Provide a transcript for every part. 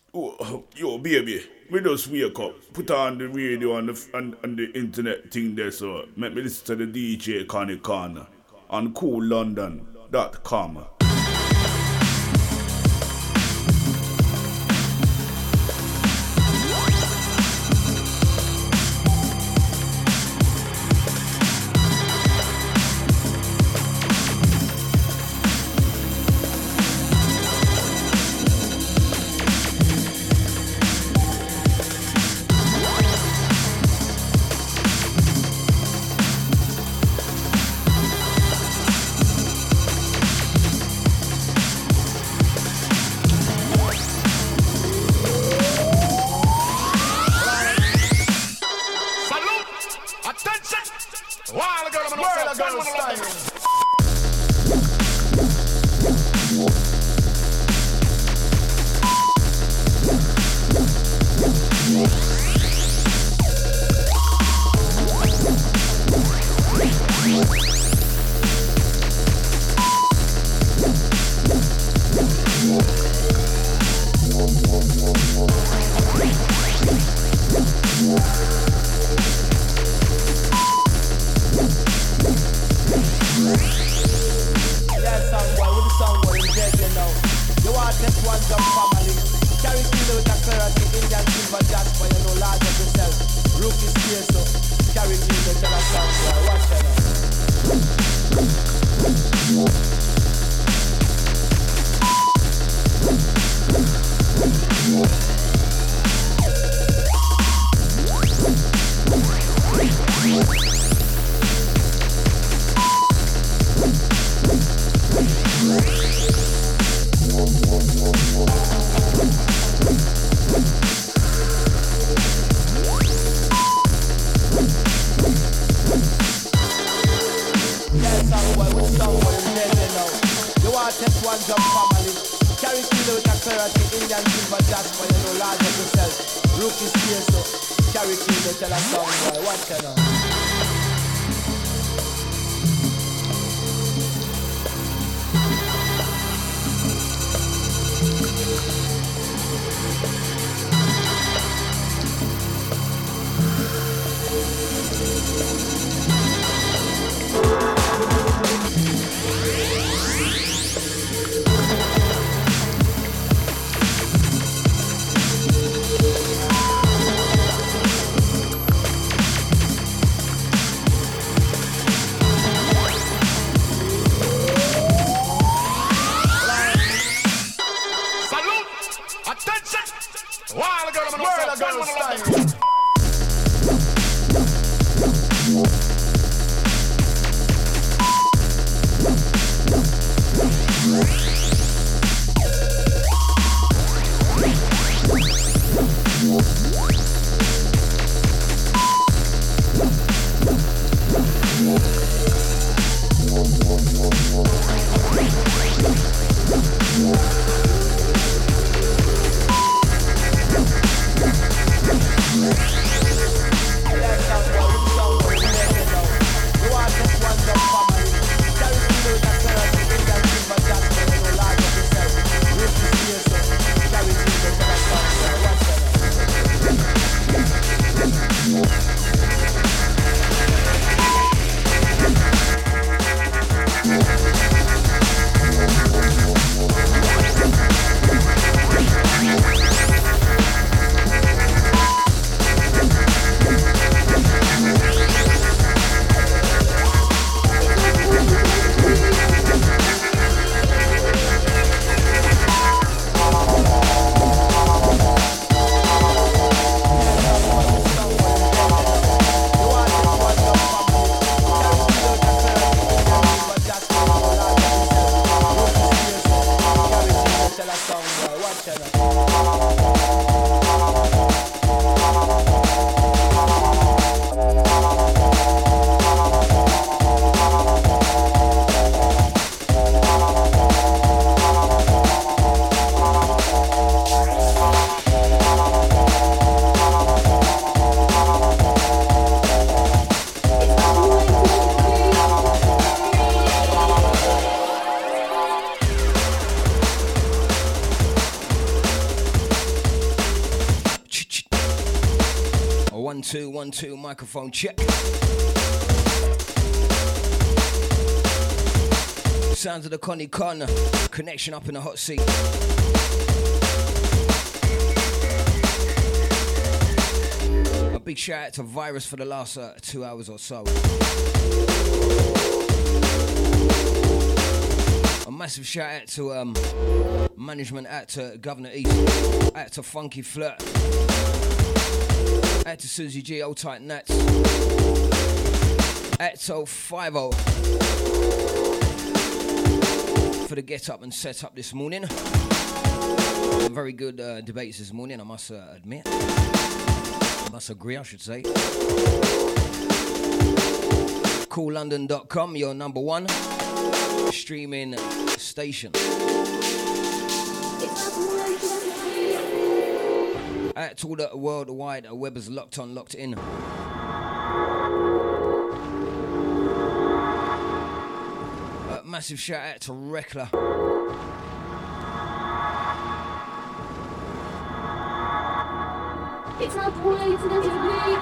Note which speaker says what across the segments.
Speaker 1: Oh, yo, baby, we just wake up, put on the radio on the internet thing there, so make me listen to the DJ Connie Corner on coollondon.com.
Speaker 2: 1 2 1 2 microphone check. Sounds of the Connie Con connection up in the hot seat. A big shout out to Virus for the last 2 hours or so. A massive shout out to management, out to Governor East, out to Funky Flirt, out to Susie G, Old Tight Nats, out to 50 for the get up and set up this morning. Some very good debates this morning, I must admit. I must agree, I should say. CoolLondon.com, your number one streaming station. Out to all the worldwide webbers locked on, locked in. Massive shout out to Rekla.
Speaker 3: It's not too late to be.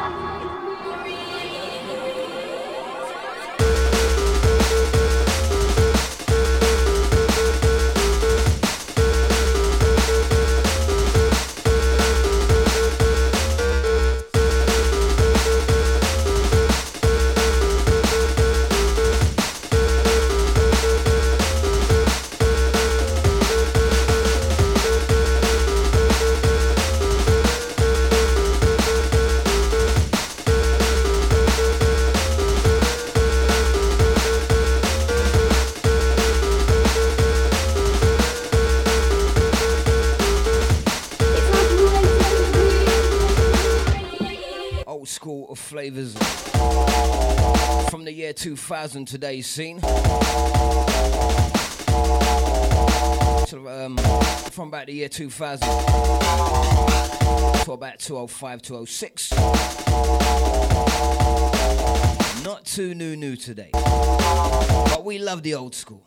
Speaker 2: Flavors from the year 2000 today's scene. Sort of, from about the year 2000 to about 205, 206. Not too new today, but we love the old school.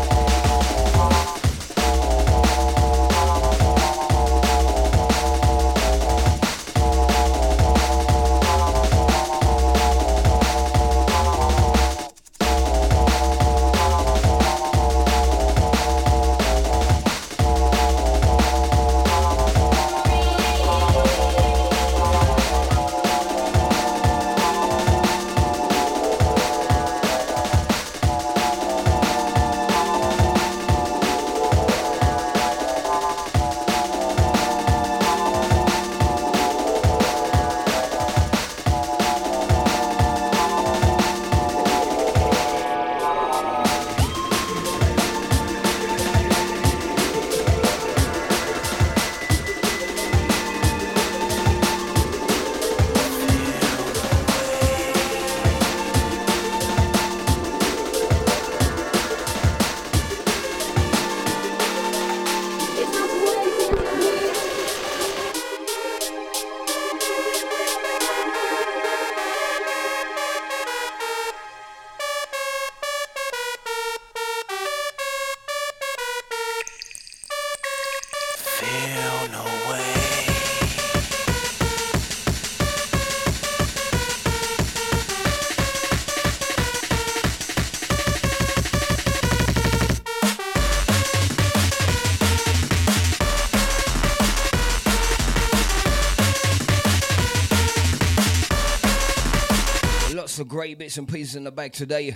Speaker 2: Some great bits and pieces in the bag today.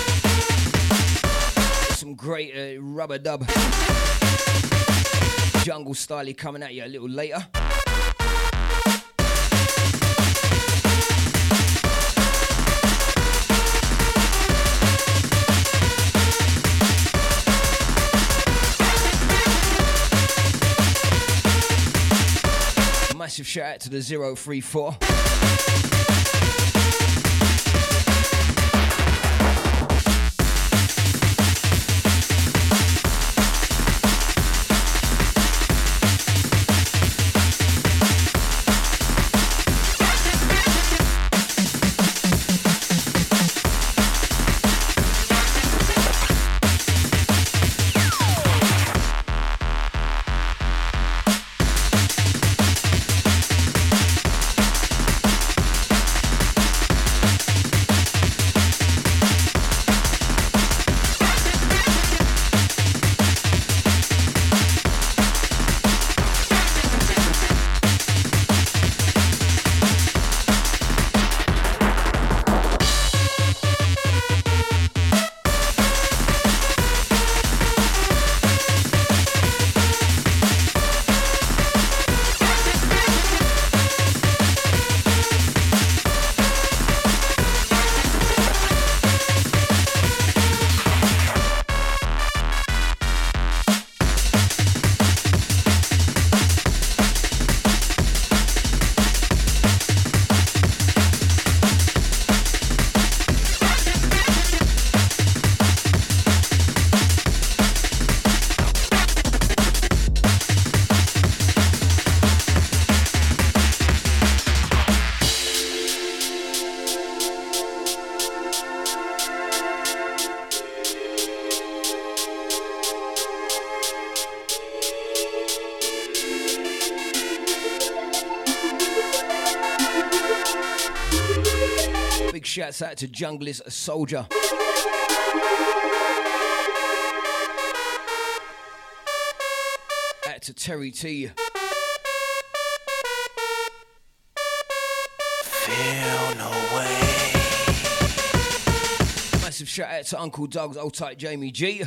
Speaker 2: Some great rubber dub jungle style coming at you a little later. Massive shout out to the 034. shouts out to Junglist Soldier. Out to Terry T.
Speaker 4: Feel no way.
Speaker 2: Massive shout out to Uncle Doug's old tight Jamie G.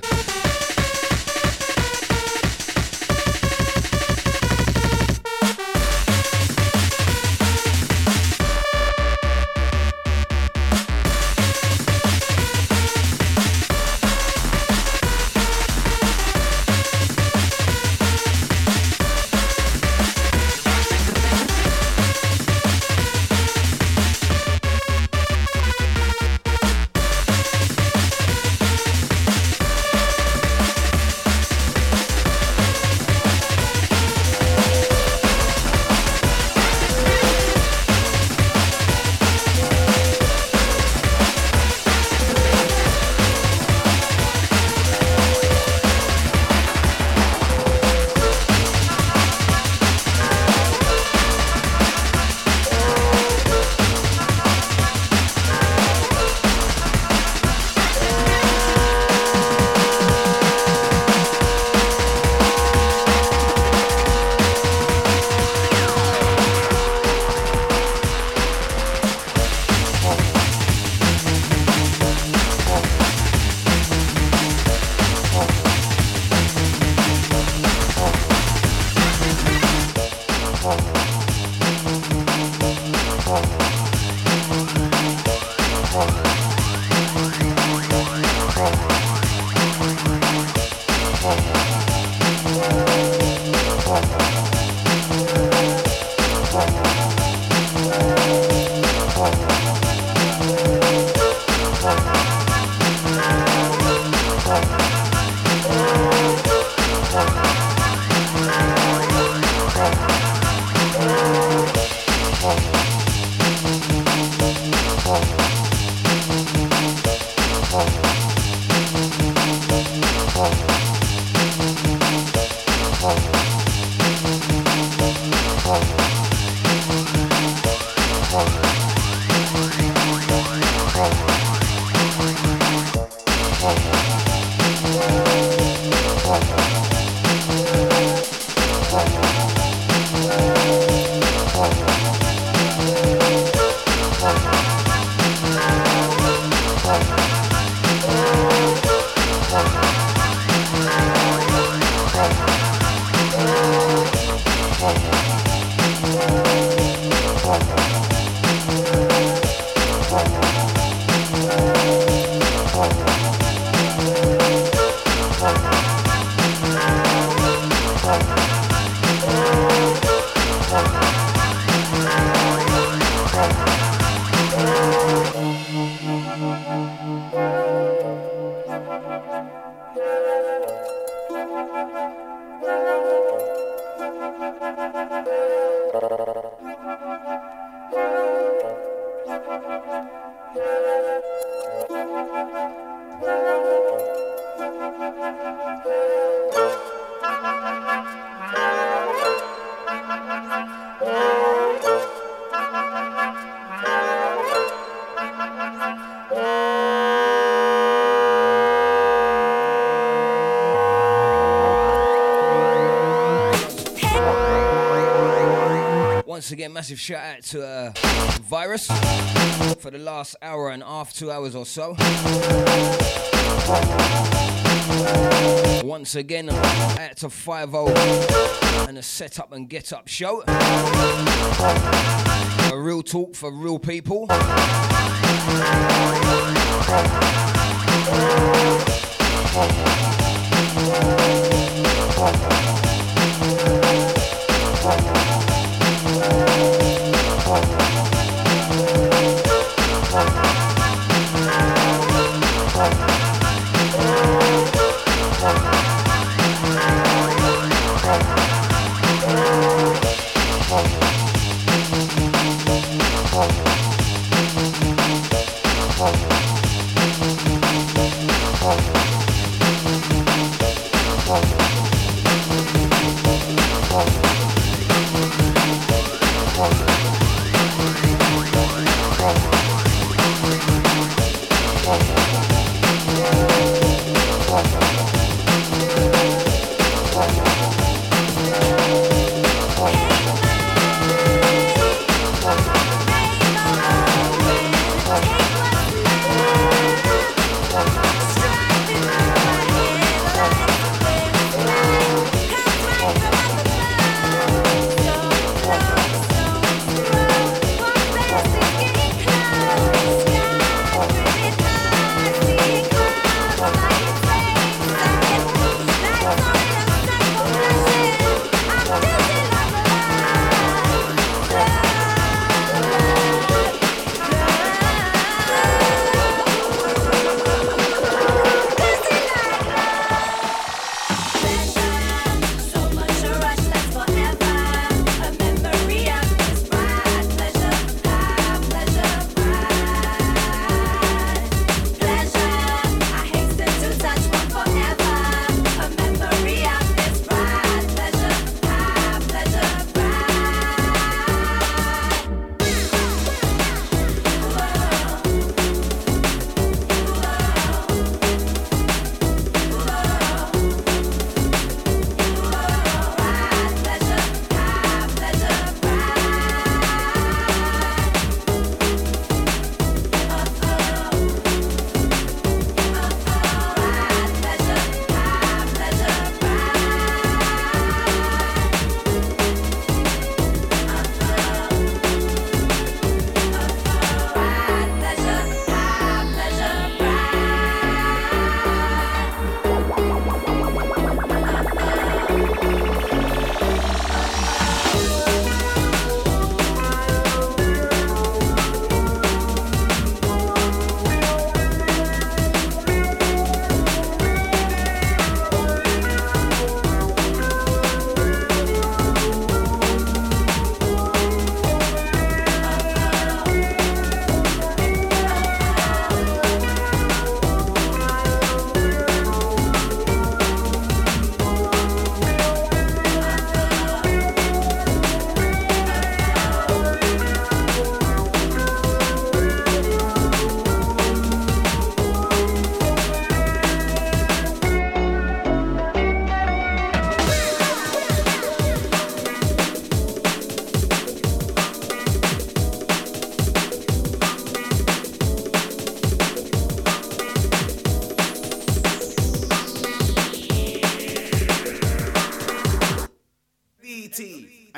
Speaker 2: Once again, massive shout out to Virus for the last hour and a half, 2 hours or so. Once again, out to 5-0 and a Set Up and Get Up show. A real talk for real people.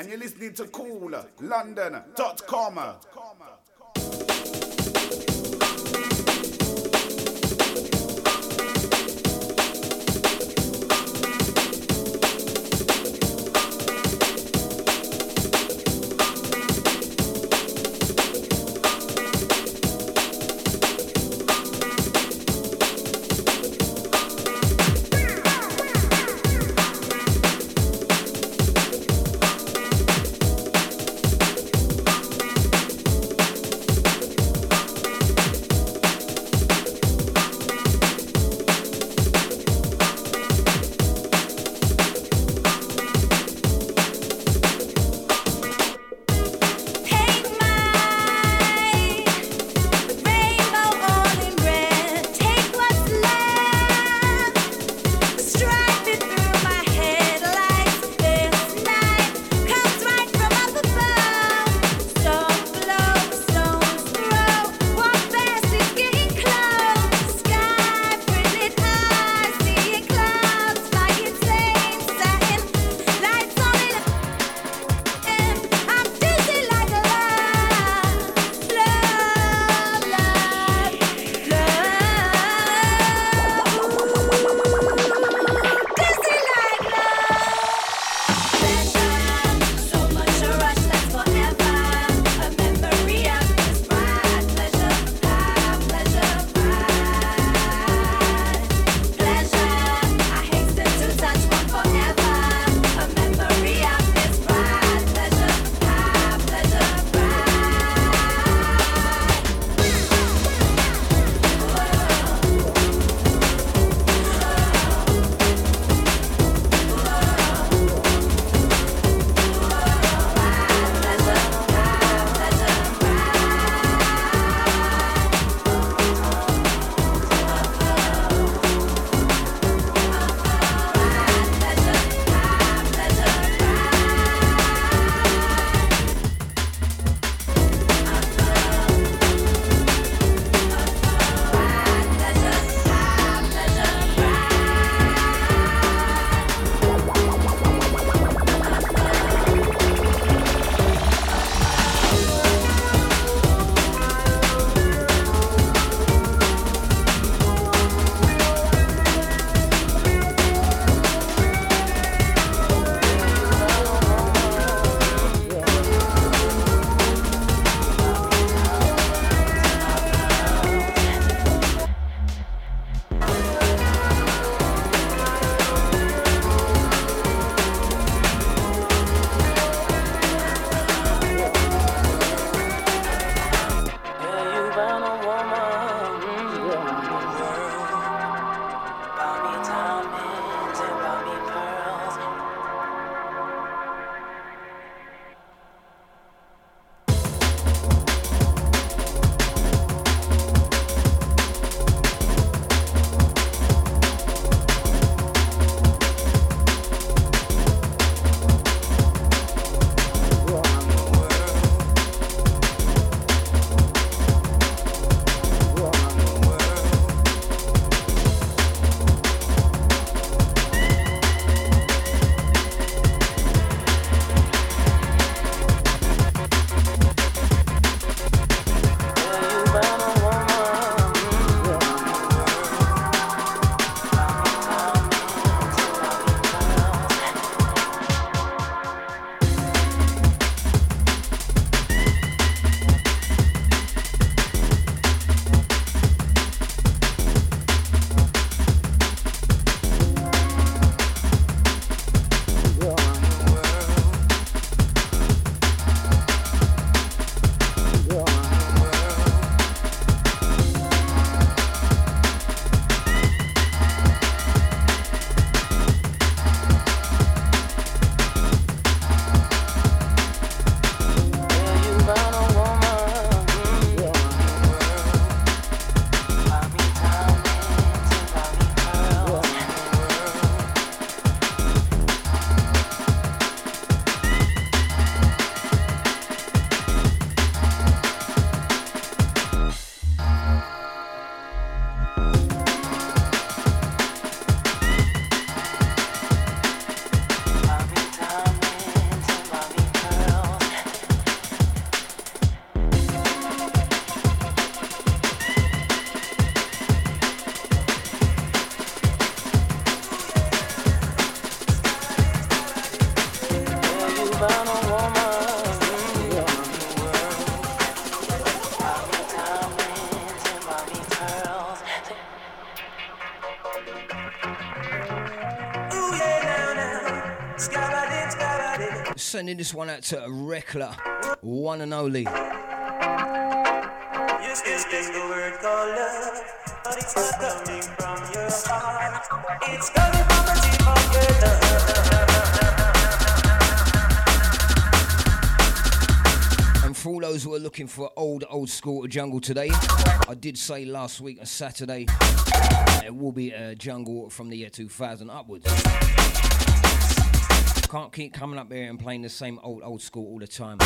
Speaker 1: and you're listening to CoolLondon.com.
Speaker 2: Sending this one out to Rekla, one and only.
Speaker 5: You still speak the word called love, but it's not coming from your heart. It's coming from the tip of your tongue.
Speaker 2: And for all those who are looking for old school jungle today, I did say last week on Saturday, it will be a jungle from the year 2000 upwards. Can't keep coming up here and playing the same old school all the time.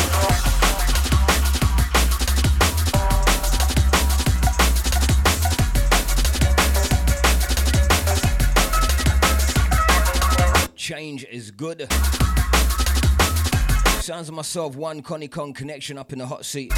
Speaker 2: Change is good. Sounds of myself, one Connie Con connection up in the hot seat.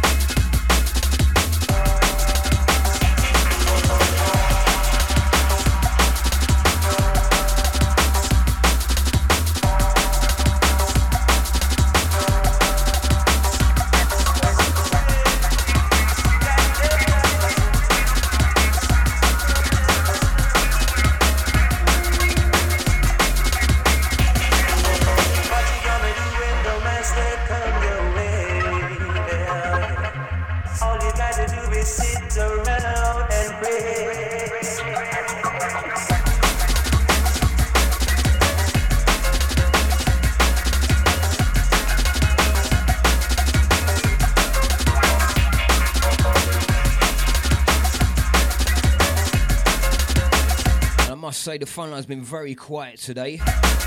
Speaker 2: Say the phone line's been very quiet today.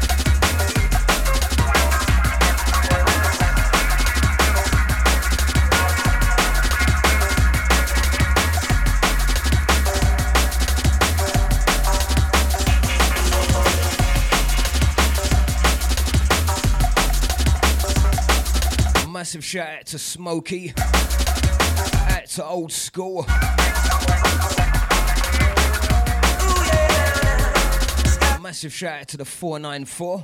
Speaker 2: Massive shout out to Smokey, out to Old School. Massive shout out to the 494.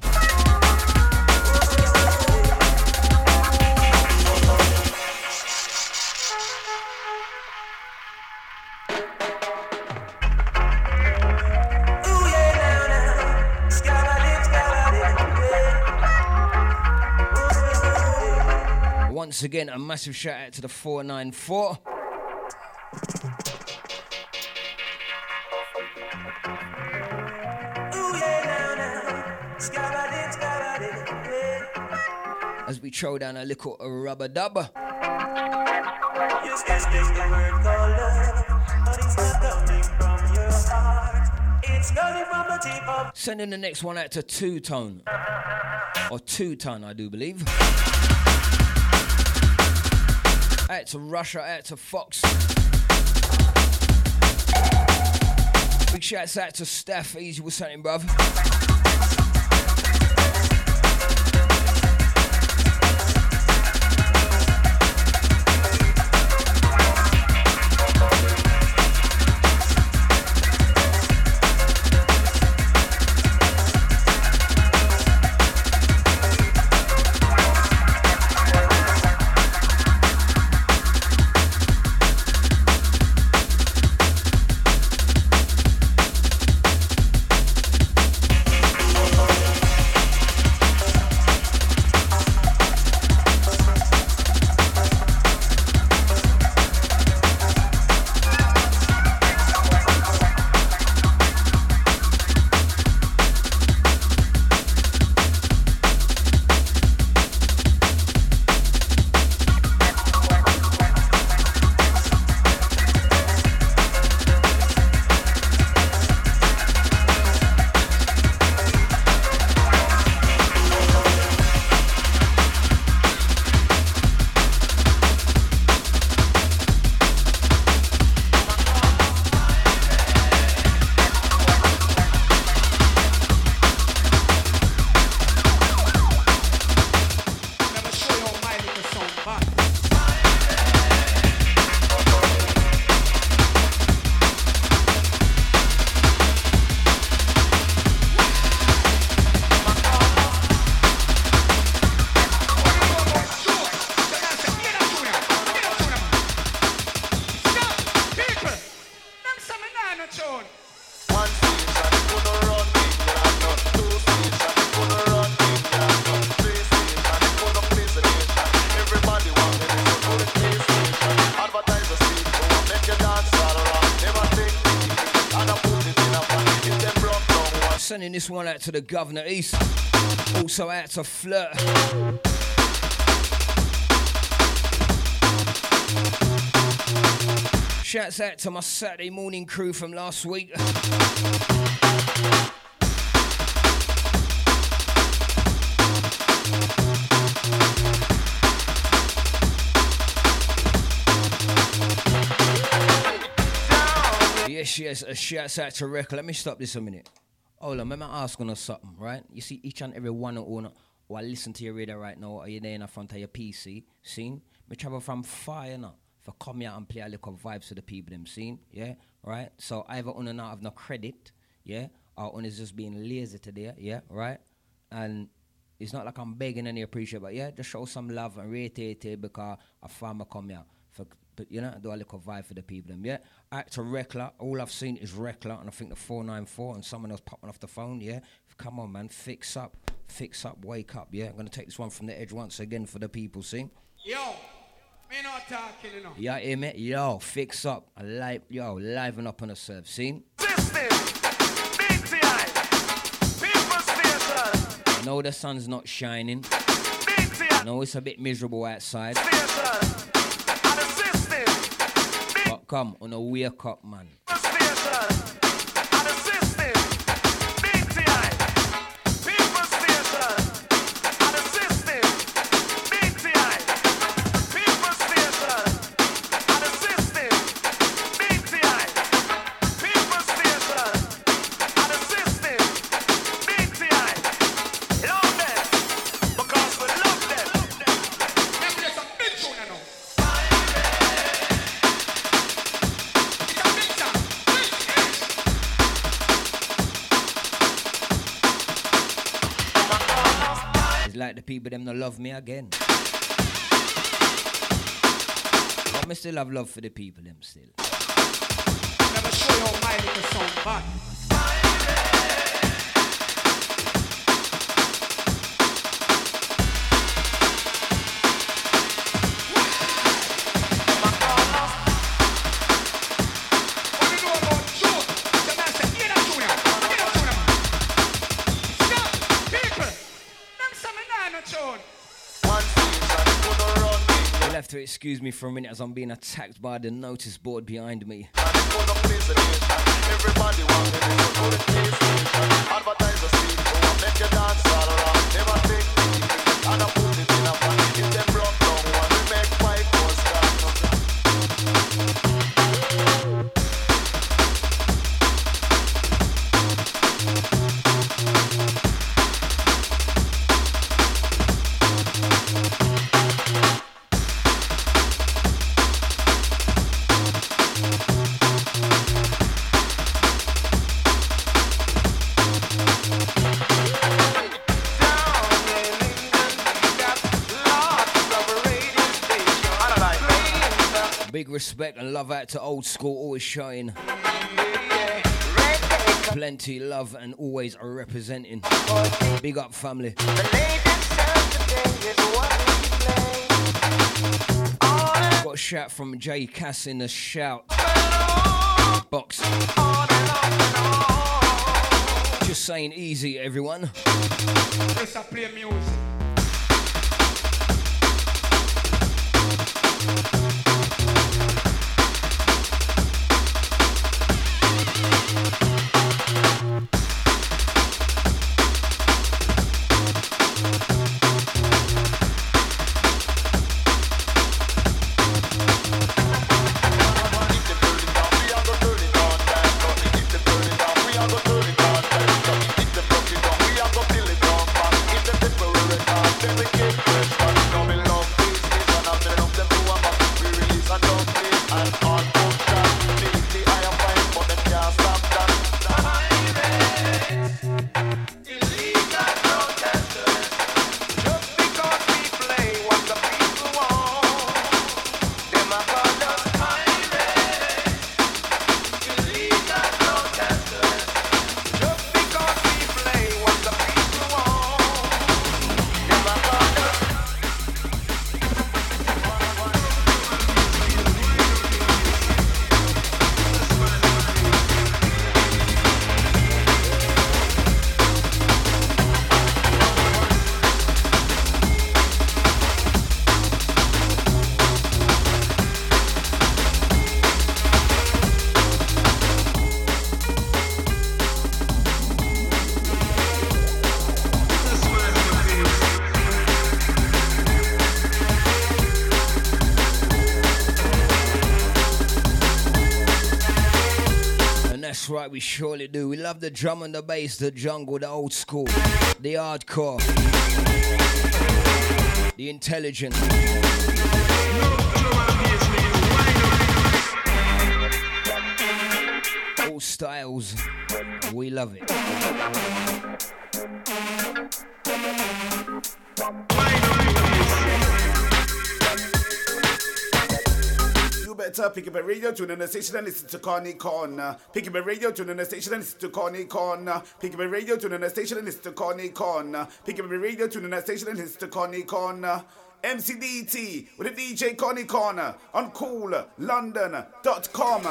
Speaker 2: Once again, a massive shout out to the 494. As we throw down a little rubber dub. Sending the next one out to Two Tone. Or Two Ton, I do believe. Out to Russia, out to Fox. Big shouts out to Steph. Easy with something, bruv. this one out to the Governor East. Also out to Flirt. Shouts out to my Saturday morning crew from last week. Yes, shouts out to Rekla. Let me stop this a minute. Hold on, let me ask on something, right? You see, each and every one or listen to your radio right now, or you're there in the front of your PC, seen? Me travel from far enough for come here and play a little vibes to the people them, seen? Yeah, right? So either on and not have no credit, yeah, or on is just being lazy today, yeah, right? And it's not like I'm begging any appreciate, but yeah, just show some love and rate it because a farmer come here. But you know, do a little vibe for the people them, yeah? Act to Rekla, all I've seen is Rekla, and I think the 494 and someone else popping off the phone, yeah? Come on, man, fix up, wake up, yeah? I'm gonna take this one from the edge once again for the people, see?
Speaker 6: Yo, me not talking, you know.
Speaker 2: Yeah, hear me? Yo, fix up, liven up on the serve, see? I know the sun's not shining. I know it's a bit miserable outside. But come, on a wake up, man. Like the people them not love me again. But me still have love for the people them still.
Speaker 6: Never show you how my little song back.
Speaker 2: To excuse me for a minute as I'm being attacked by the notice board behind me.
Speaker 7: Everybody wants to go to the PlayStation. Advertisers see, make you dance all around. Never take it, and I put it in a pan. If them broke down one, we make five more
Speaker 2: Big respect and love out to old school, always showing. Plenty love and always representing. Big up, family. Got a shout from Jay Cass in the shout box. Just saying easy, everyone.
Speaker 6: Just play music.
Speaker 7: If the
Speaker 2: right, we surely do. We love the drum and the bass, the jungle, the old school, the hardcore, the intelligent. All styles, we love it.
Speaker 1: You better pick up a radio, tune in the station and listen to Connie Corner. Pick up a radio, tune in the station and listen to Connie Corner. Pick up a radio, tune in the station and listen to Connie Corner. Pick up a radio, tune in the station and listen to Connie Corner. MCDT with the DJ Connie Corner on coollondon.com.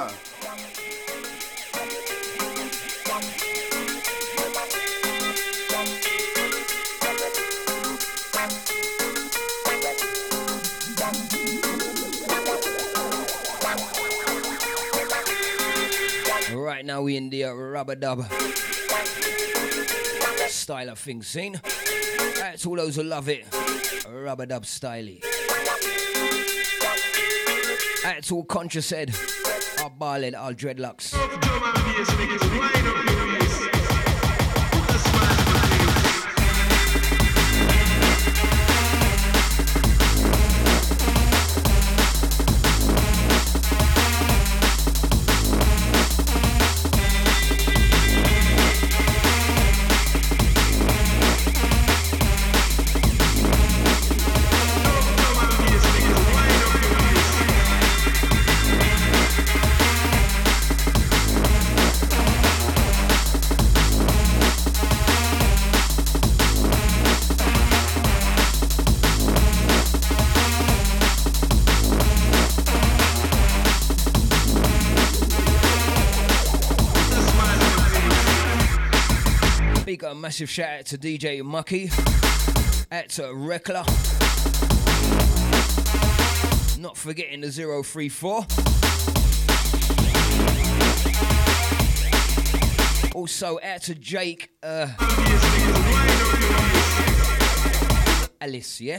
Speaker 2: Right now we in the rubber dub style of things, seen? That's all those who love it. Rubber dub style. That's all conscious head. Our ballad, our dreadlocks. A massive shout out to DJ Mucky at Rekla. Not forgetting the 034. Also out to Jake Alice, yeah?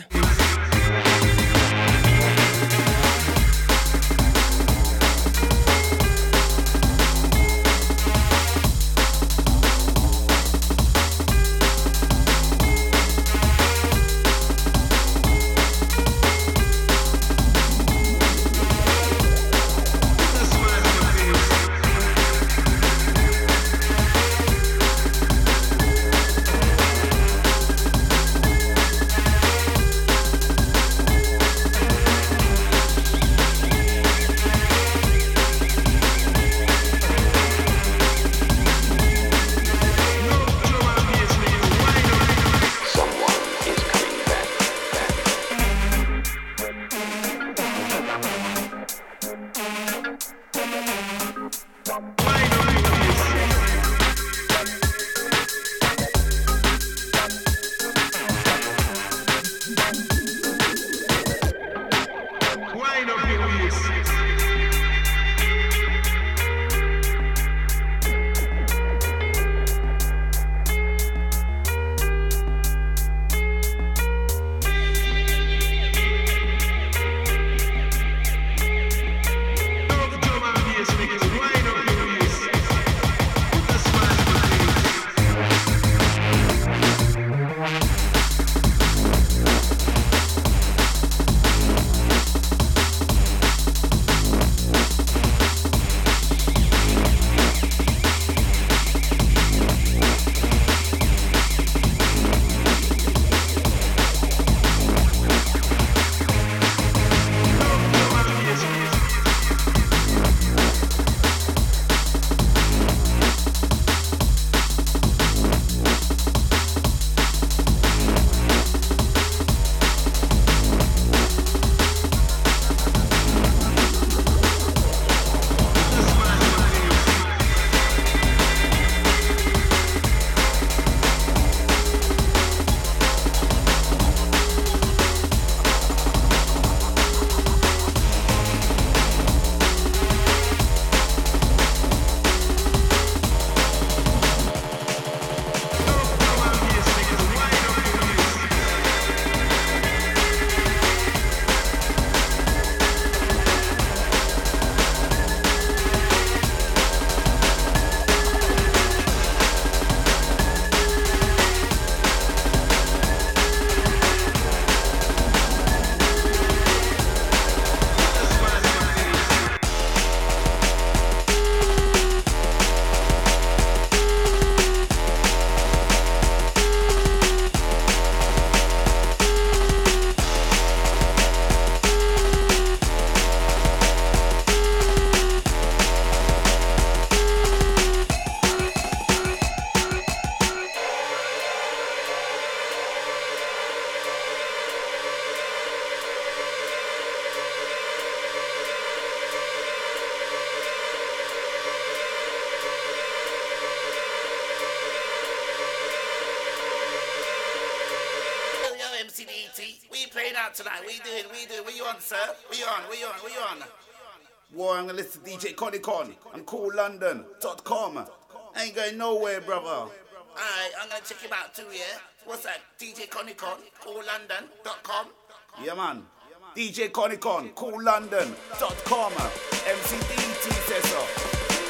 Speaker 1: tonight. We doing. What you on, sir? What you on? War, I'm gonna listen to DJ Connie Con on CoolLondon.com. Ain't going nowhere, brother. Alright, I'm gonna check him out too, yeah? What's that? DJ Connie Con, CoolLondon.com. Yeah, man. DJ Connie Con, CoolLondon.com. MCDT says so.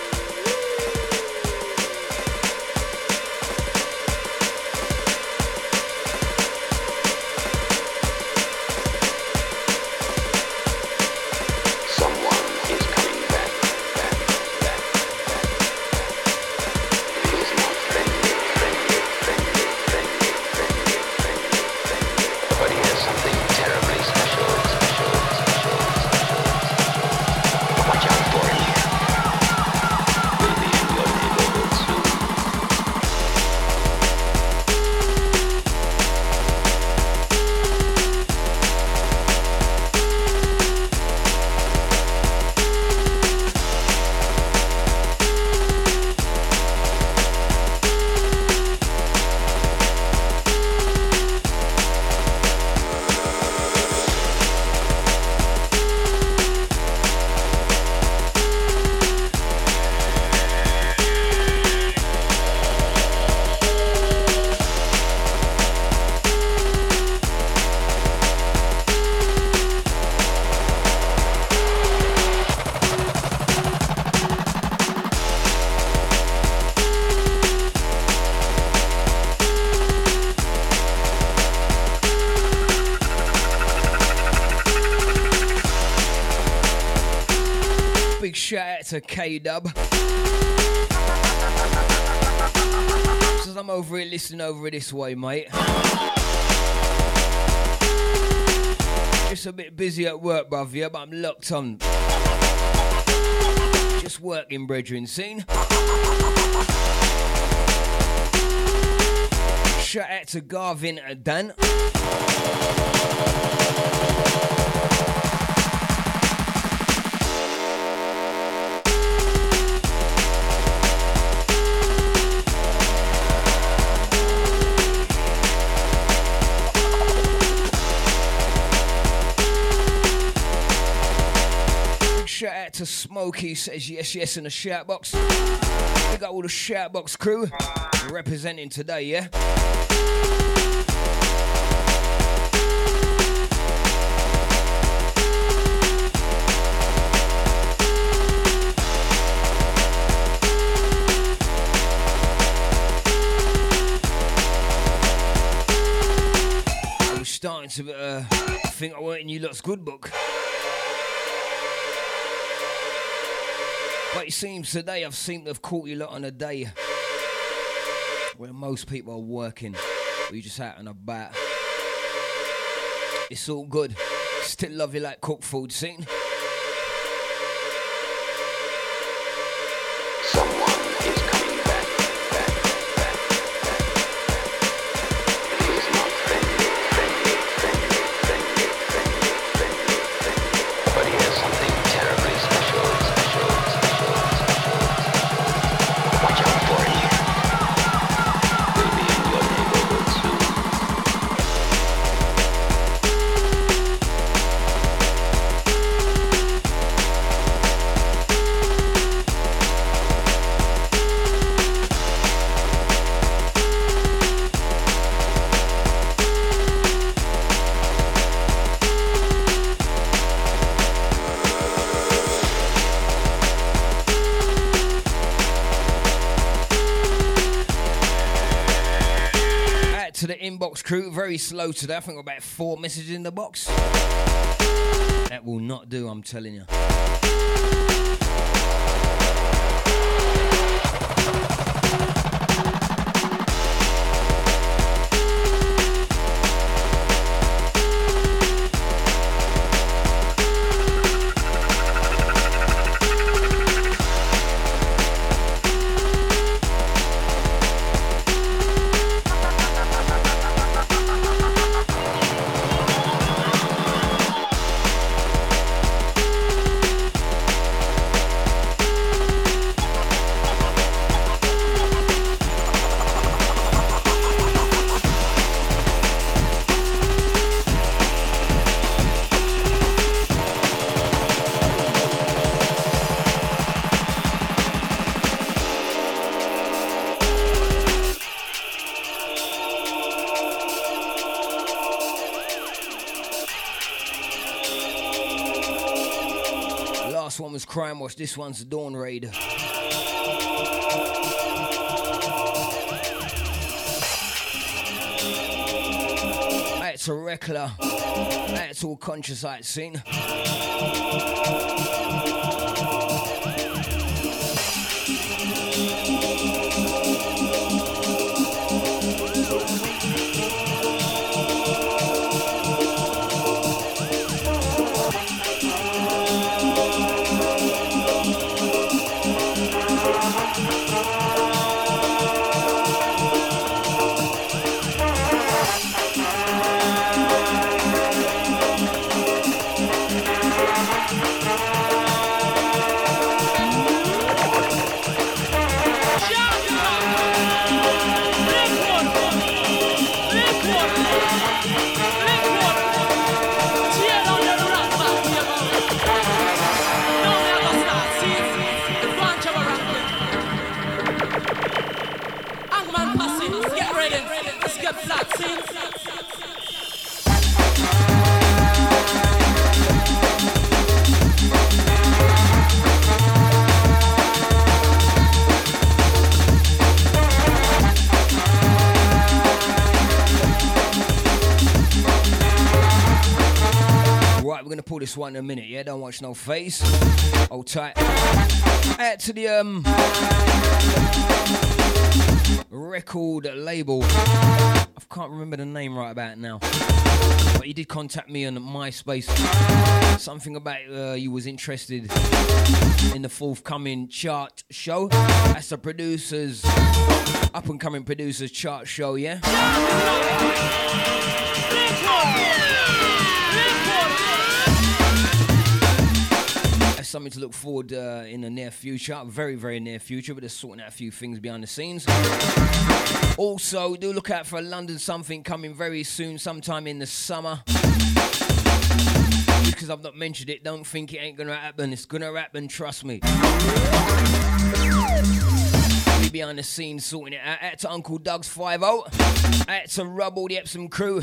Speaker 1: Shout out to K-Dub. Says I'm over here listening over this way, mate. Just a bit busy at work, bruv, yeah, but I'm locked on. Just working, brethren, seen? Shout out to Garvin and Dan. Shout out to Smokey, says yes in the shout box. We got all the shout box crew representing today, yeah? I was starting to think I weren't in you lot's good book. But it seems today I've seemed to have caught you lot on a day where most people are working, or you just out and about. It's all good. Still love you like cooked food, seen? To the inbox crew, very slow today. I think I've got about 4 messages in the box. That will not do, I'm telling you.
Speaker 2: Last one was Crime Watch. This one's Dawn Raid. That's a Reckler. That's all conscious sight scene. Pull this one in a minute, yeah? Don't watch no face. Hold tight. Add to the record label. I can't remember the name right about now. But he did contact me on MySpace. Something about you was interested in the forthcoming chart show. That's the producers, up and coming producers chart show, yeah? Something to look forward in the near future, very, very near future, but they're sorting out a few things behind the scenes. Also, do look out for a London something coming very soon, sometime in the summer. Because I've not mentioned it, don't think it ain't gonna happen. It's gonna happen, trust me. We behind the scenes sorting it out. Out to Uncle Doug's 5-0. Out to Rob, all the Epsom crew.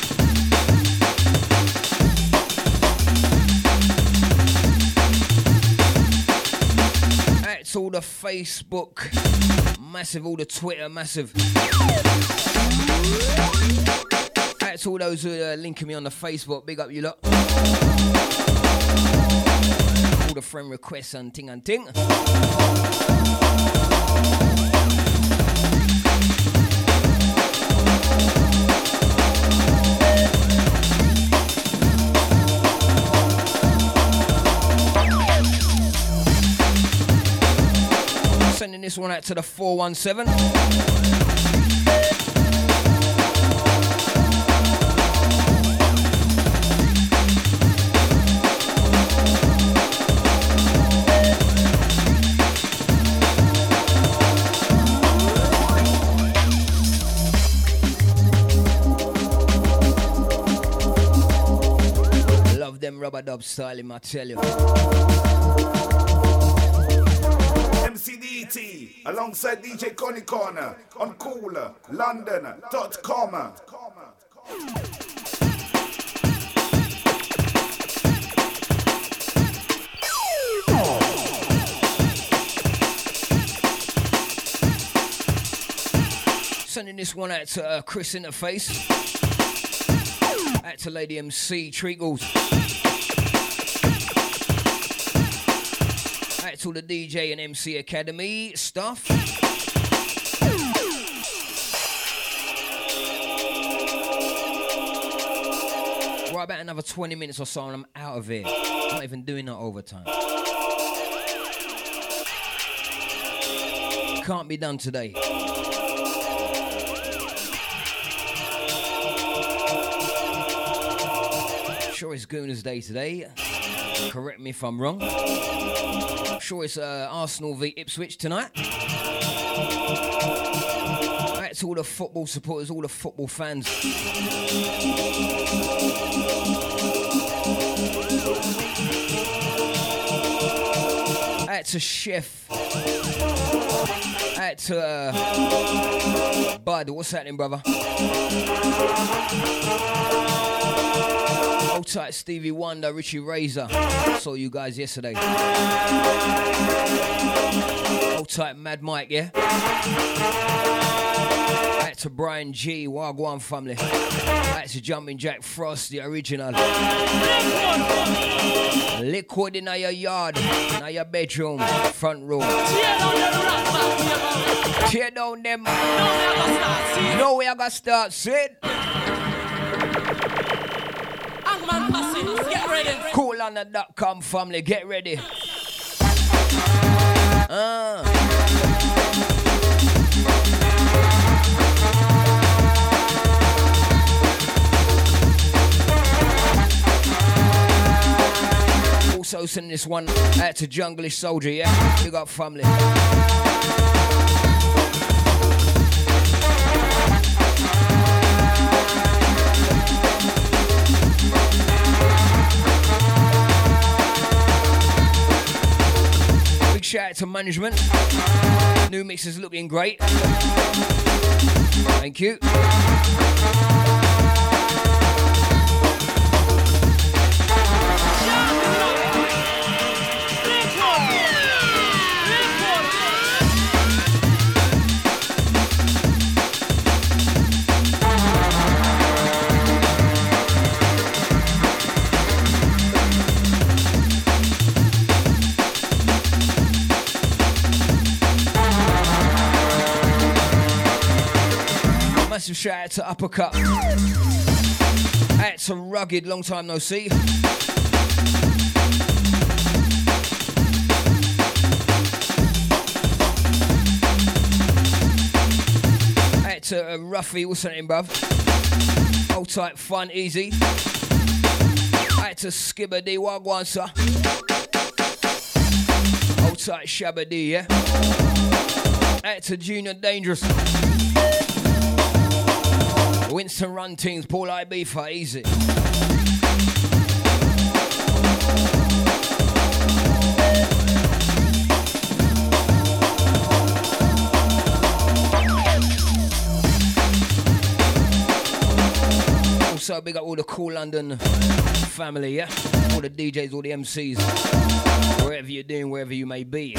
Speaker 2: It's all the Facebook, massive, all the Twitter, massive. That's all those who are linking me on the Facebook, big up you lot. All the friend requests and ting and ting. Sending this one out to the 417. Love them rubber dub styling, I tell you.
Speaker 1: MCDT alongside DJ Connie Corner on coolerlondon.com.
Speaker 2: Sending this one out to Chris Interface. Out to Lady MC Treacles. Out to the DJ and MC Academy stuff. Right, about another 20 minutes or so and I'm out of here. I'm not even doing that overtime. Can't be done today. Sure it's Gooners Day today. Correct me if I'm wrong. I'm sure it's Arsenal v Ipswich tonight. That's all the football supporters, all the football fans. That's a chef. That's Bud. What's happening, brother? Old tight Stevie Wonder, Richie Razor. Saw you guys yesterday. Old tight Mad Mike, yeah? Back to Brian G, Wagwan family. Back to Jumping Jack Frost, the original. Liquid in your yard, in your bedroom, front room. Tear down them. No way I got start, sit. Coolanda.com family, get ready. Also send this one out to Junglish Soldier, yeah? Big up family. Big shout out to management. New mix is looking great. Thank you. Massive shout out to Uppercut. Out to Rugged, long time no see. Out to Ruffy, what's that name, bruv? Old type Fun Easy. Out to Skibber D, Wagwan, sir. Old type Shabba D, yeah? Out to Junior Dangerous. Winston Run Teams, Paul IB for easy. Also big up all the Cool London family, yeah? All the DJs, all the MCs. Wherever you're doing, wherever you may be.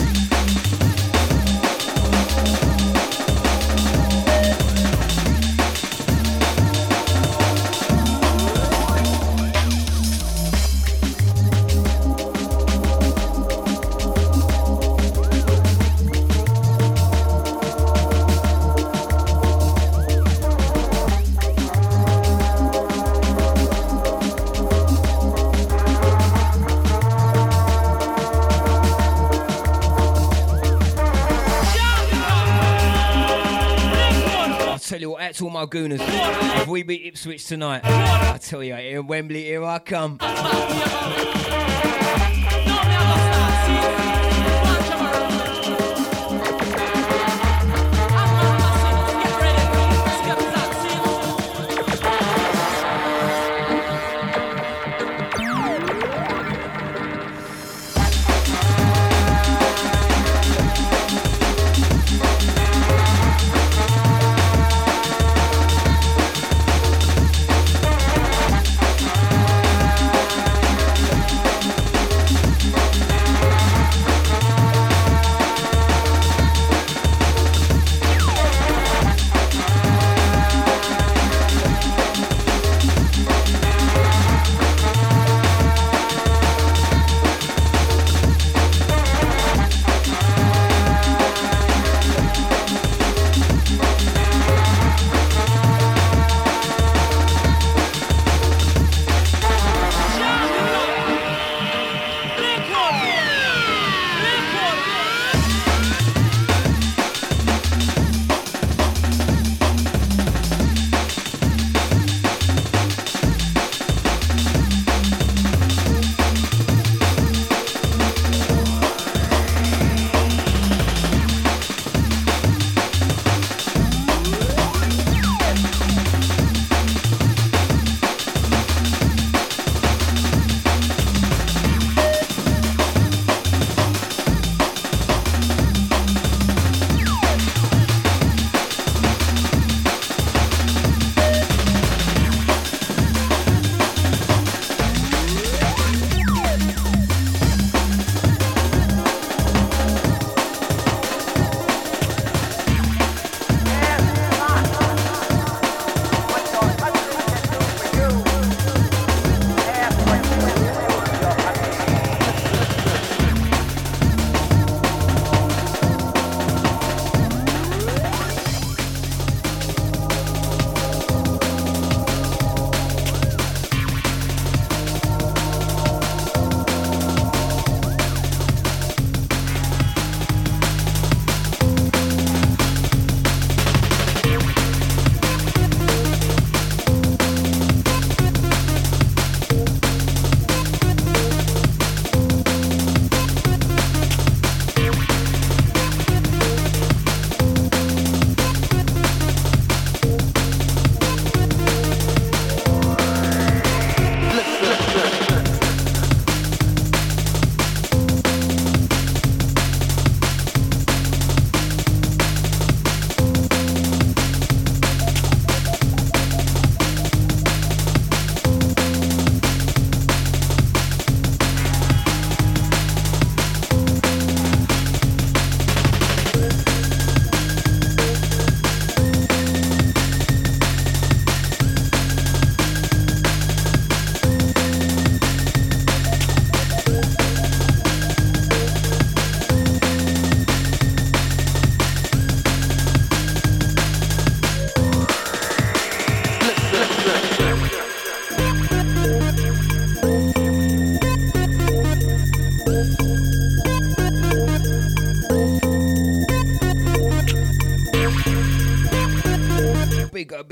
Speaker 2: Tell you what, out to all my gooners. If we beat Ipswich tonight, I tell you, in Wembley, here I come.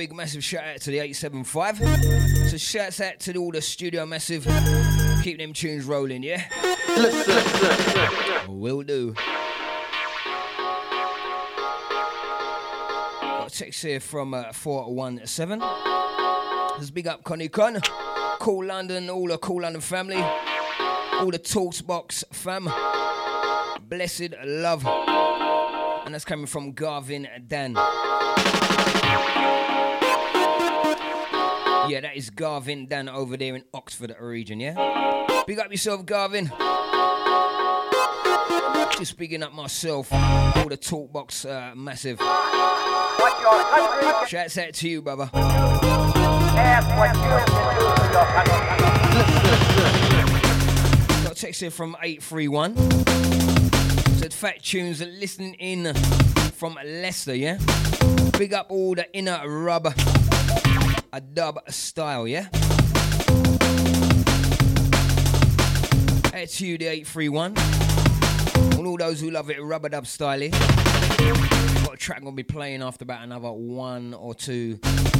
Speaker 2: big massive shout out to the 875. So shouts out to all the studio massive. Keep them tunes rolling, yeah? Will do. Got a text here from 417. Let's big up Connie Con. Cool London, all the Cool London family. All the Talksbox fam. Blessed love. And that's coming from Garvin Dan. Yeah, that is Garvin Dan over there in Oxford region, yeah? Big up yourself, Garvin. Just bigging up myself, all the Talkbox massive. Shouts out to you, brother. Got a text here from 831. Said Fat Tunes listening in from Leicester, yeah? Big up all the inner rubber. A dub style, yeah? Hey, to you, the 831. And all those who love it, rubber dub style. Got a track gonna be playing after about another 1 or 2.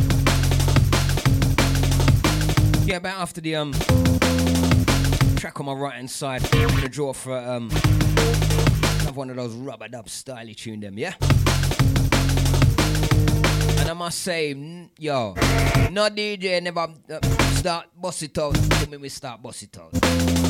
Speaker 2: Yeah, about after the track on my right hand side. I'm gonna draw for another one of those rubber dub style tune them, yeah? And I must say, yo, no DJ never start boss it out. Tell me we start boss it out.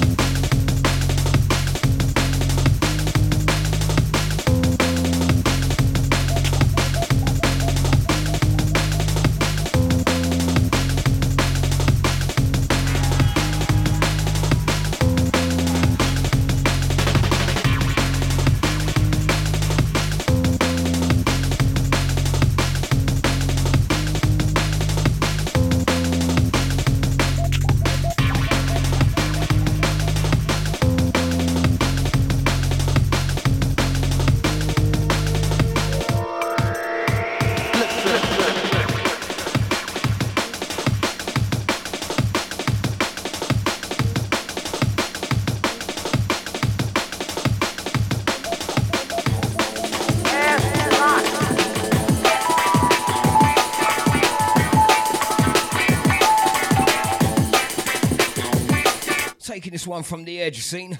Speaker 2: Taking this one from the edge, scene.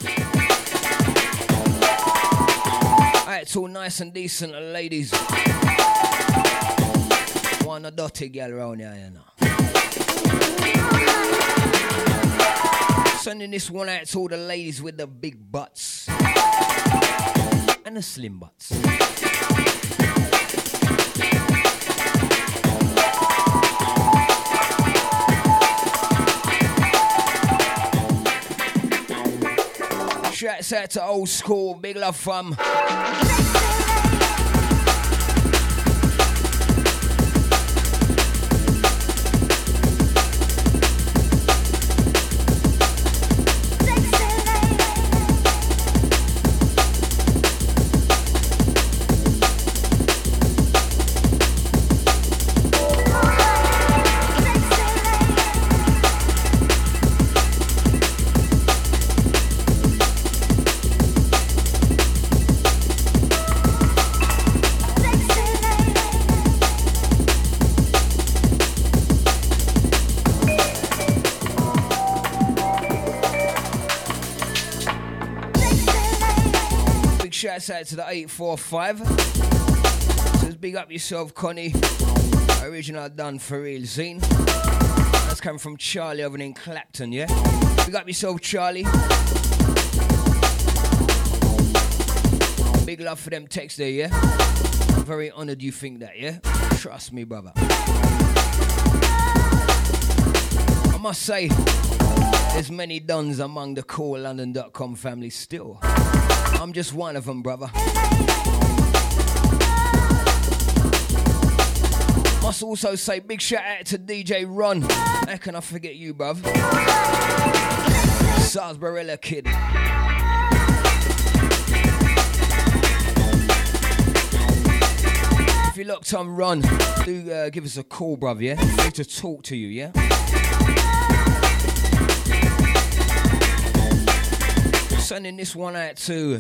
Speaker 2: Alright, it's all nice and decent, ladies. One a dirty girl around here, you know. Sending this one out to all the ladies with the big butts and the slim butts. Shouts out to old school, big love fam. Shouts out to the 845. Says big up yourself, Connie. Original done for real, scene. That's coming from Charlie over in Clapton, yeah? Big up yourself, Charlie. Big love for them texts there, yeah? I'm very honoured you think that, yeah? Trust me, brother. I must say, there's many dons among the CoolLondon.com family still. I'm just one of them, brother. Must also say big shout out to DJ Ron. How can I forget you, bruv? Salisbury kid. If you locked on Ron, do give us a call, bruv, yeah? I need to talk to you, yeah? Sending this one out to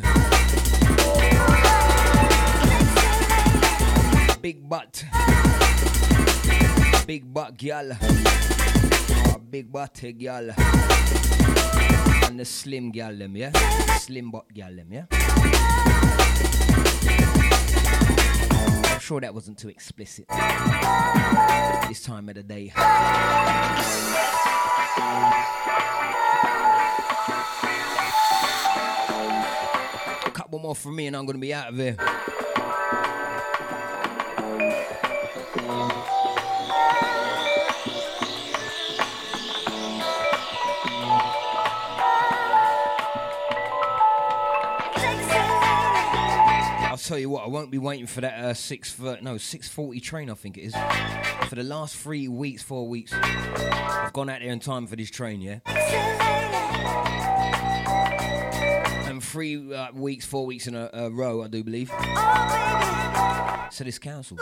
Speaker 2: Big Butt. Big butt gal. Big butty gal. And the slim gal them, yeah? Slim butt gal them, yeah? I'm sure that wasn't too explicit. This time of the day. A couple more from me and I'm gonna be out of here. I'll tell you what, I won't be waiting for that 6:40 train, I think it is. For the last 3 weeks, 4 weeks, I've gone out there in time for this train, yeah? And 3 weeks, 4 weeks in a row, I do believe. So this council.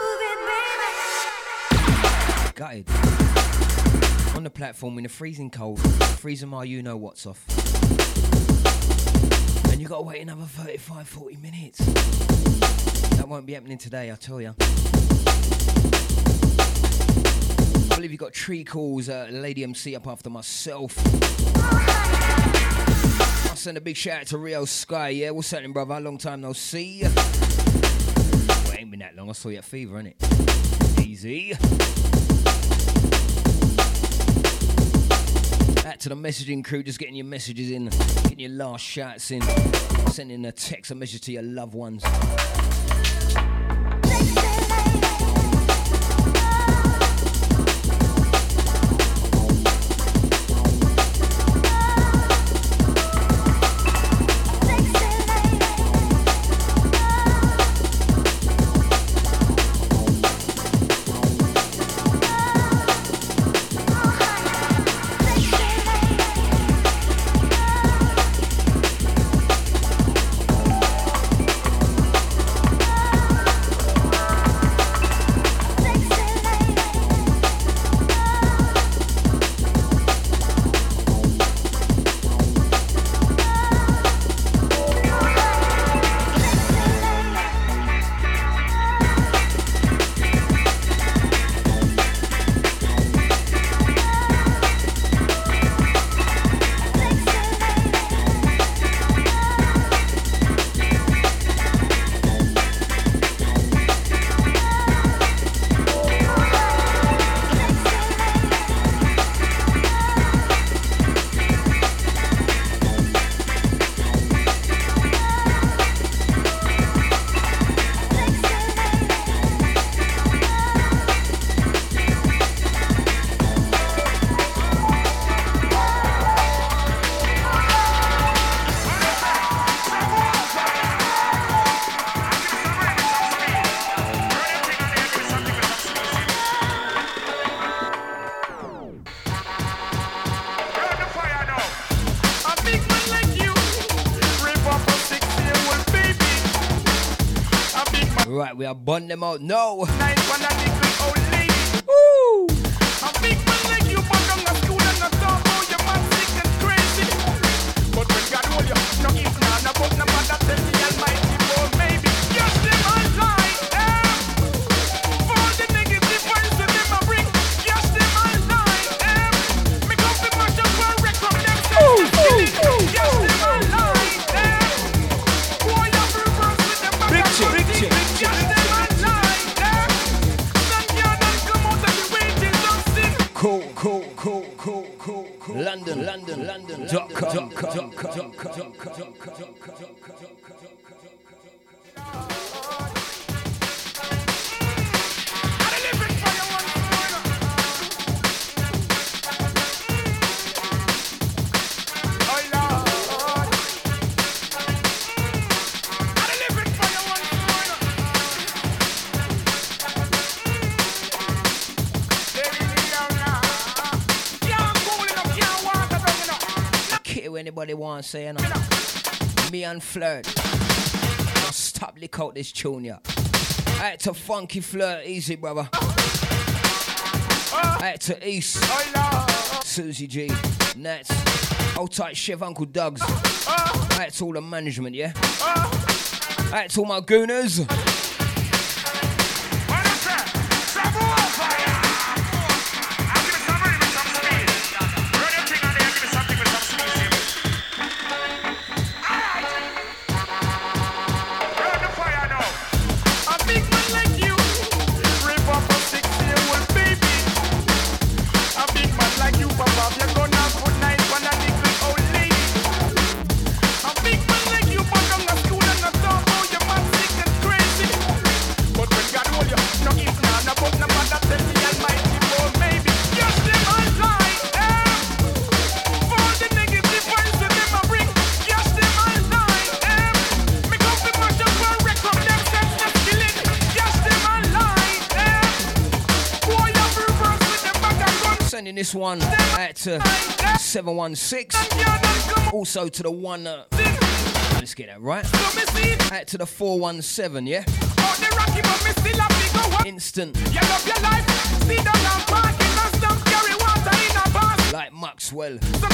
Speaker 2: Gutted. On the platform in the freezing cold, freezing my you-know-what's off. And you gotta wait another 35, 40 minutes. That won't be happening today, I tell ya. I believe you got Tree Calls, Lady MC up after myself. I'll send a big shout out to Rio Sky, yeah? What's happening, brother? Long time no see. Well, it ain't been that long, I saw you at Fever, innit? Easy. Out to the messaging crew, just getting your messages in, getting your last shouts in, sending a text, a message to your loved ones. Right, we are bun them out. No. Woo.
Speaker 8: A big man like you, but I'm not school and not talk about your man sick and crazy. But when God hold you, no if now, no but no matter tell the Almighty for maybe. Yes, them all lie, for the negative vibes that them a bring. Yes, them all lie, me come to mash up and wreck up themselves. Yes, them all lie, boy, I'm reverse with them.
Speaker 2: Big chick, big chick.
Speaker 8: Yes, them all lie, some girl don't come out of the way till don't sin.
Speaker 2: Cool. London. Anybody want to say, you know? Me and Flirt. Now stop lick out this tune, yeah. Out to Funky Flirt, easy, brother. Out to East, Susie G, Nats, Old Tight Chef Uncle Doug's. Out to all the management, yeah. Out to all my gooners. this one out to 716. Also to the one. Let's get that right. Out to the 417, yeah? Instant. Like Maxwell.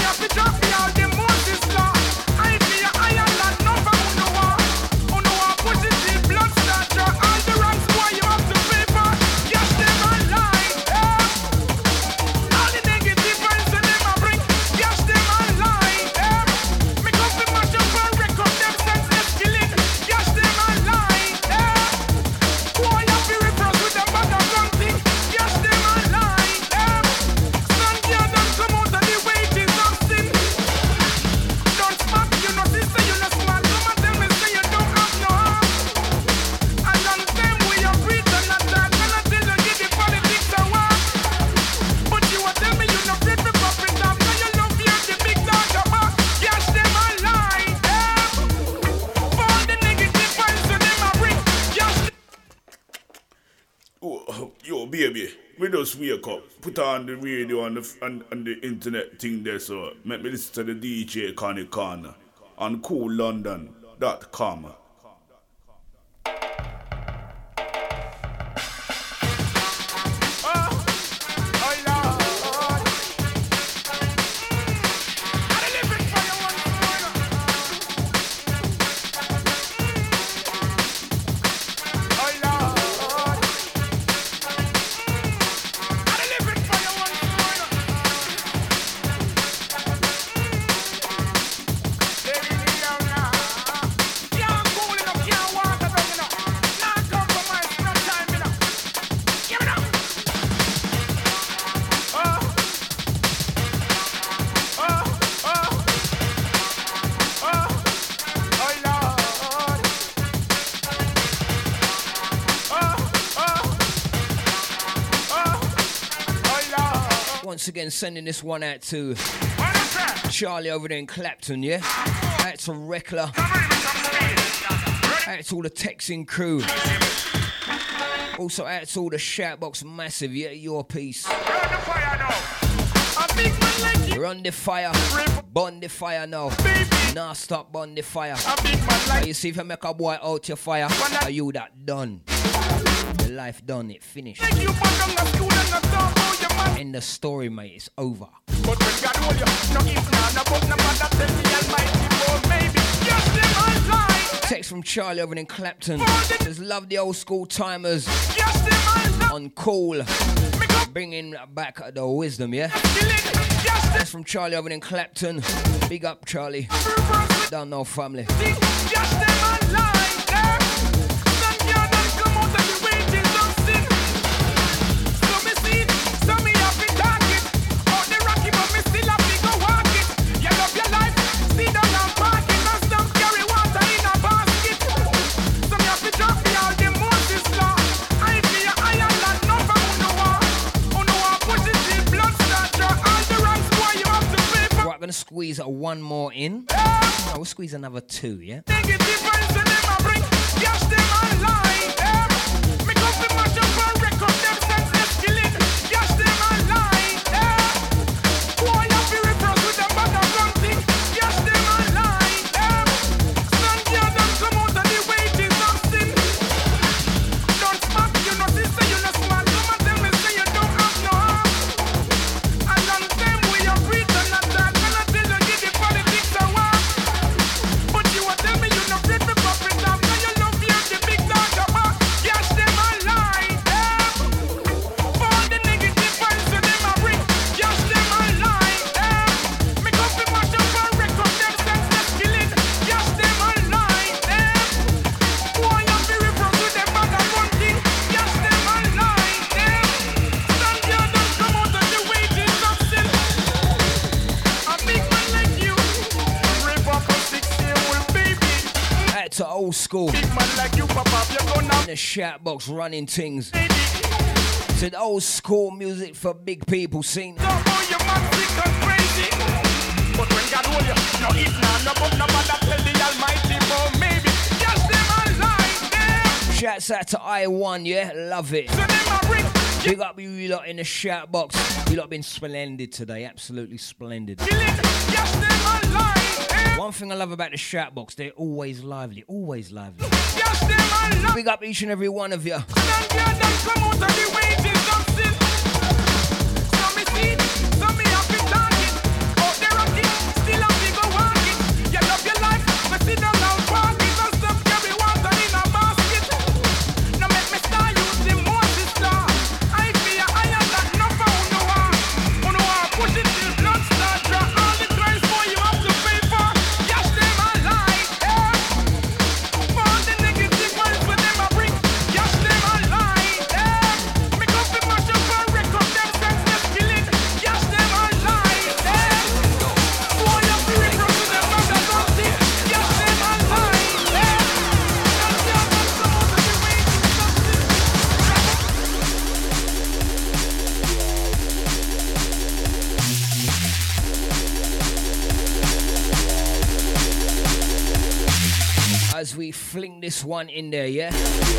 Speaker 1: Yo, baby, we just wake up, put on the radio and the internet thing there, so make me listen to the DJ Connie Corner on coollondon.com.
Speaker 2: Once again, sending this one out to Charlie over there in Clapton, yeah? Out to Rekla. Out to all the Texan crew. Also out to all the Shoutbox Massive, yeah? Your piece. Run the fire. Burn the fire now. Nah, stop burn the fire. You see if you make a boy out your fire, are you that done? The life done, it finished. End the story, mate, it's over. But when God hold you, no if no but no matter tell me almighty for maybe just live my life. Text from Charlie over in Clapton. Says love the old school timers on Cool. Bringing back the wisdom, yeah? That's from Charlie over in Clapton. Big up, Charlie. Don't know family. Just live my life, yeah. Gonna squeeze one more in. No, we'll squeeze another two, yeah? To old school. Big man like you, Papa, you're gonna in the Shoutbox running things. Said old school music for big people seen. But when God hold you, no if no but no matter tell the almighty for maybe just live my life, yeah. Shouts out to I1, yeah, love it. So them a ring, Big up you lot in the shout box. You lot been splendid today, absolutely splendid. One thing I love about the shout box, they're always lively, always lively. Big up each and every one of you. As we fling this one in there, yeah?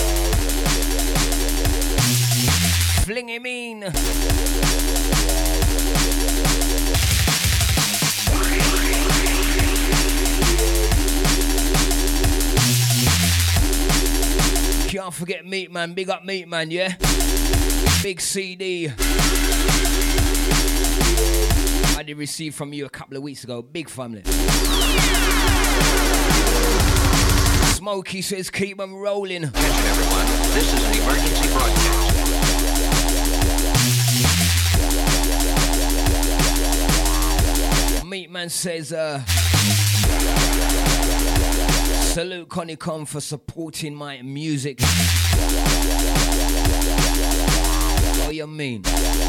Speaker 2: Fling him in. Can't forget Meat Man, big up Meat Man, yeah? Big CD. I did receive from you a couple of weeks ago, big family. Smokey says keep them rolling.
Speaker 9: Attention everyone, this is an emergency broadcast.
Speaker 2: Meat Man says salute Connie Con for supporting my music. What you mean?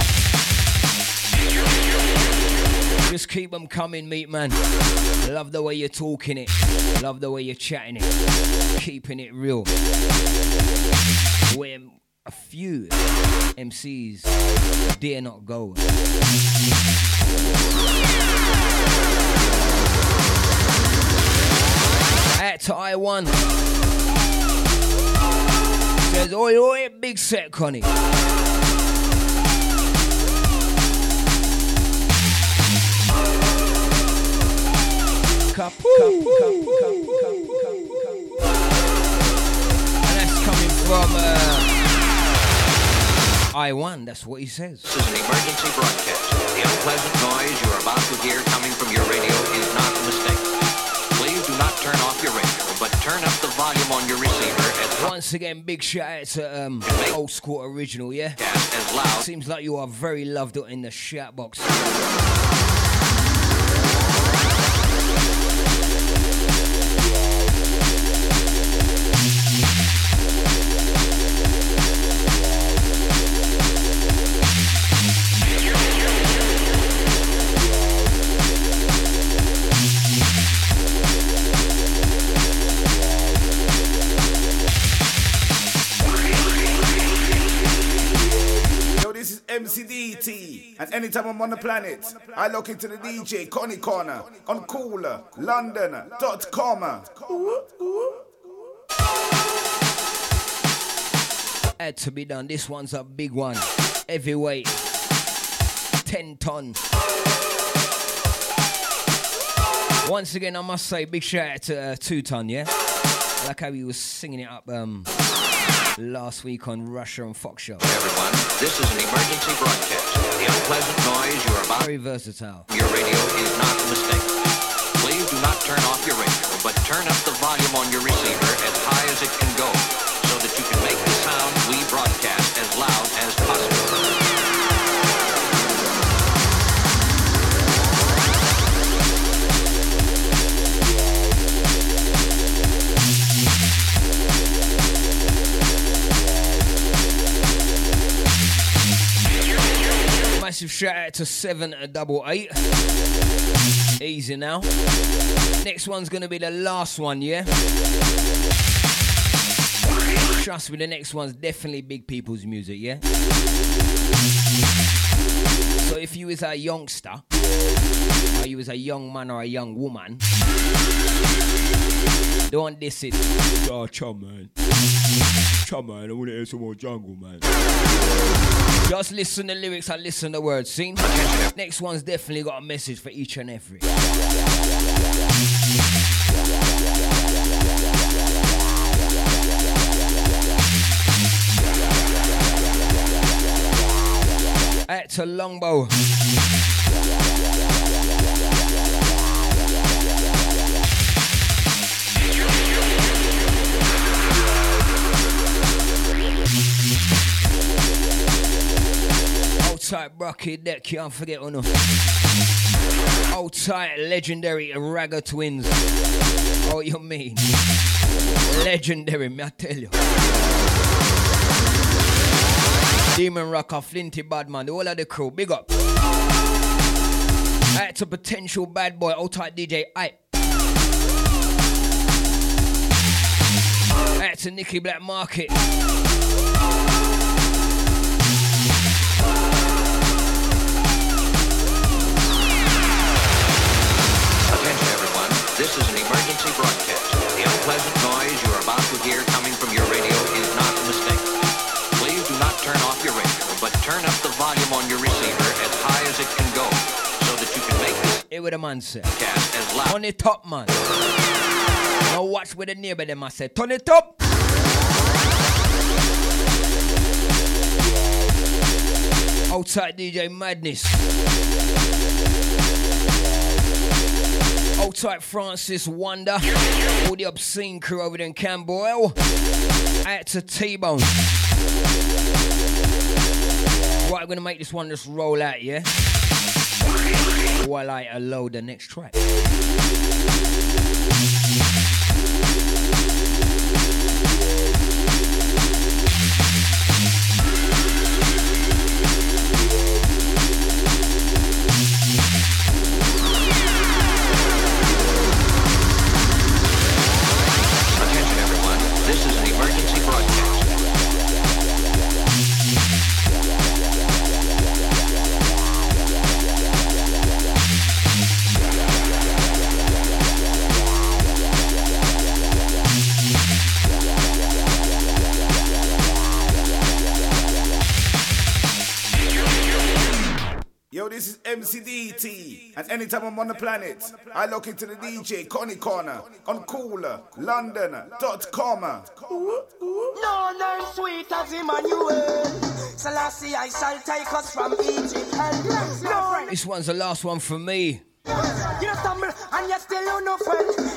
Speaker 2: Just keep them coming, Meat Man. Love the way you're talking it. Love the way you're chatting it. Keeping it real. Where a few MCs dare not go. Out to I1. Says, oi, oi, big set, Connie. Cup. And that's coming from I1, that's what he says.
Speaker 9: This is an emergency broadcast. The unpleasant noise you're about to hear coming from your radio is not a mistake. Please do not turn off your radio, but turn up the volume on your receiver as
Speaker 2: once again, big shout out to Old School Original, yeah?
Speaker 9: as loud.
Speaker 2: Seems like you are very loved in the shout box.
Speaker 1: MCDT, and anytime I'm on the planet, I look into the DJ Connie Corner on coolerlondon.com.
Speaker 2: Had to be done. This one's a big one. Heavyweight. 10 ton. Once again, I must say, big shout out to 2 ton, yeah? Like how he was singing it up last week on Russia and Fox Show.
Speaker 9: Everyone, this is an emergency broadcast. The unpleasant noise you're about
Speaker 2: very versatile.
Speaker 9: Your radio is not a mistake. Please do not turn off your radio, but turn up the volume on your receiver as high as it can go, so that you can make the sound we broadcast as loud as possible.
Speaker 2: Massive shout out to 788. Easy now. Next one's gonna be the last one, yeah? Trust me, the next one's definitely big people's music, yeah? So if you is a youngster Or you was a young man or a young woman. Don't diss it.
Speaker 10: Oh, chum, man. Chum, man, I want to hear some more jungle, man.
Speaker 2: Just listen to the lyrics and listen to the words, see? Next one's definitely got a message for each and every. Out to Longbow. Hold tight, Brocky Deck, can't forget or no. Hold tight, legendary Ragga Twins. Oh, you mean? Legendary, me I tell you. Demon Rocker, Flinty Badman, the whole of the crew, big up. Out to Potential Bad Boy, old tight DJ Hype. Out to Nicky Black Market.
Speaker 9: Attention everyone, this is an emergency broadcast. The unpleasant noise you are about to hear coming from your radio is not a mistake. Please do not turn off your radio, but turn up the volume on your receiver as high as it can go, so that you can make this
Speaker 2: Here with the man say.
Speaker 9: broadcast as loud.
Speaker 2: On the top, man. Now watch with the neighbor them I say. Turn it up. Outside DJ Madness. Outside Francis Wonder. All the obscene crew over there in Camberwell. Out to T-Bone. Right, I'm gonna make this one just roll out, yeah? While I load the next track.
Speaker 9: Attention everyone, this is an emergency broadcast.
Speaker 1: Yo, this is MCDT, and anytime I'm on the planet, I look into the DJ Connie Corner on coolerlondon.com.
Speaker 11: No none sweet as Emmanuel. Selassie, I shall take us from Egypt and no.
Speaker 2: This one's the last one for me.
Speaker 11: You stumble and you still no friend.